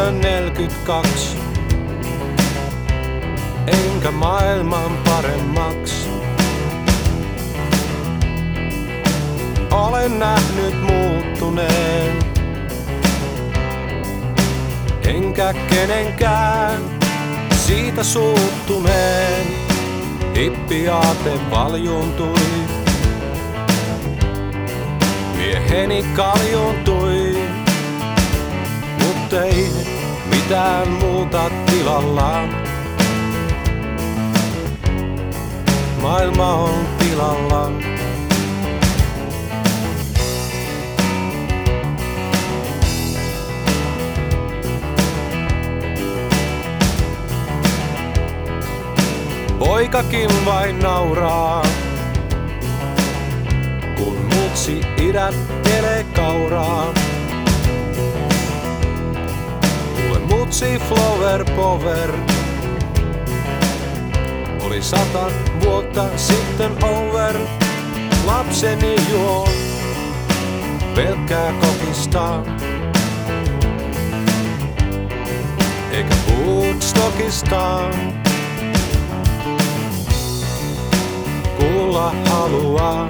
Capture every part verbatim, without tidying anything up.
tyttö neljäkymmentäkaksi, enkä maailman paremmaks. Olen nähnyt muuttuneen, enkä kenenkään siitä suuttuneen. Hippiaate valjuuntui, mieheni kaljuuntui, mut ei mitään muuta tilallaan. Maailma on pilallaan. Poikakin vain nauraa, kun mutsi idättelee kauraa. Mulle mutsi flower power oli sata vuotta sitten over. Lapseni juo pelkkää kokista, eikä Woodstockista. Kuulla haluaa,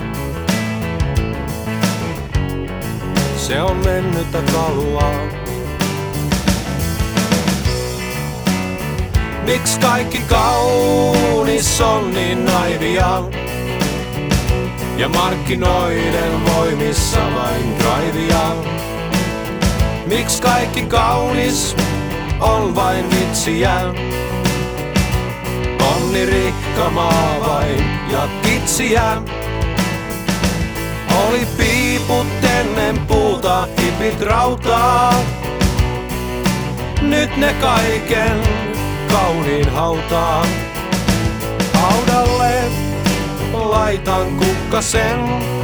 se on mennyttä kalua. Miks kaikki kaunis on niin naivia, ja markkinoiden voimissa vain draivia? Miks kaikki kaunis on vain vitsiä, onni rikkamaa vain ja kitsiä? Oli piiput ennen puuta, hipit rautaa, nyt ne kaiken kauniin hautaa. Haudalle laitan kukkasen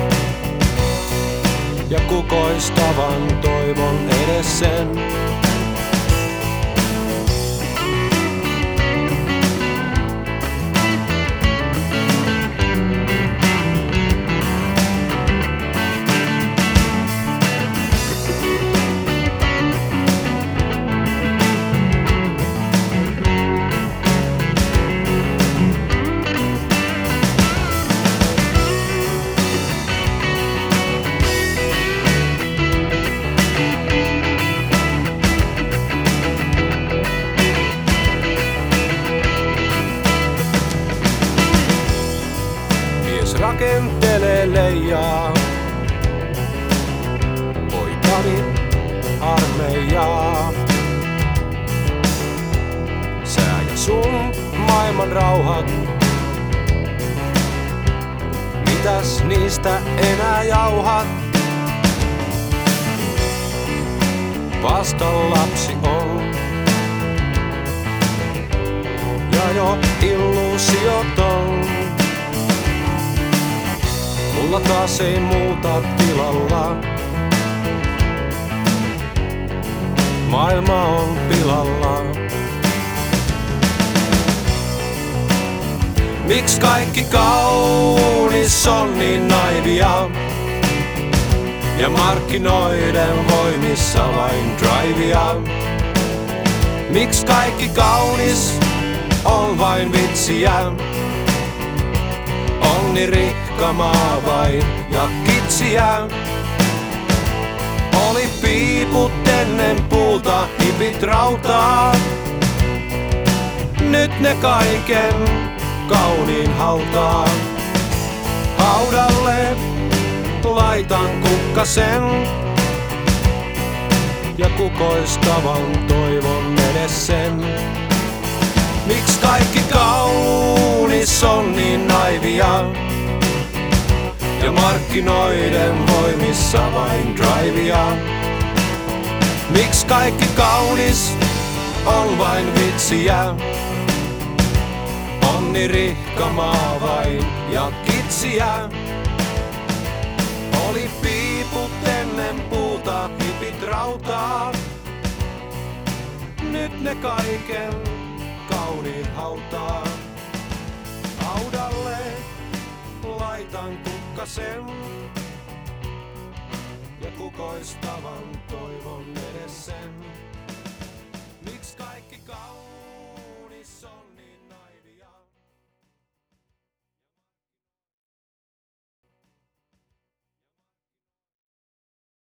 ja kukoistavan toivon edessen. Rakentelee leijaa, poikani armeijaa. Sä ja sun maailman rauhat, mitäs niistä enää jauhat? Vasta lapsi on, ja jo illuusioton. Mulla taas ei muuta tilalla, maailma on pilalla. Miks kaikki kaunis on niin naivia, ja markkinoiden voimissa vain draivia? Miks kaikki kaunis on vain vitsiä, onni rikkamaa vain ja kitsiä? Oli piiput ennen puuta, hipit rautaa, nyt ne kaiken kauniin hautaa. Haudalle laitan kukkasen ja kukoistavan toivon edessen. Miks kaikki kaunis on niin naivia, ja markkinoiden voimissa vain draivia? Miks kaikki kaunis on vain vitsiä, onni rikkamaa vain ja kitsiä? Oli piiput ennen puuta, hipit rautaa, nyt ne kaiken kauniin hautaa. Haudalle laitan kukkasen ja kukoistavan toivon edessen.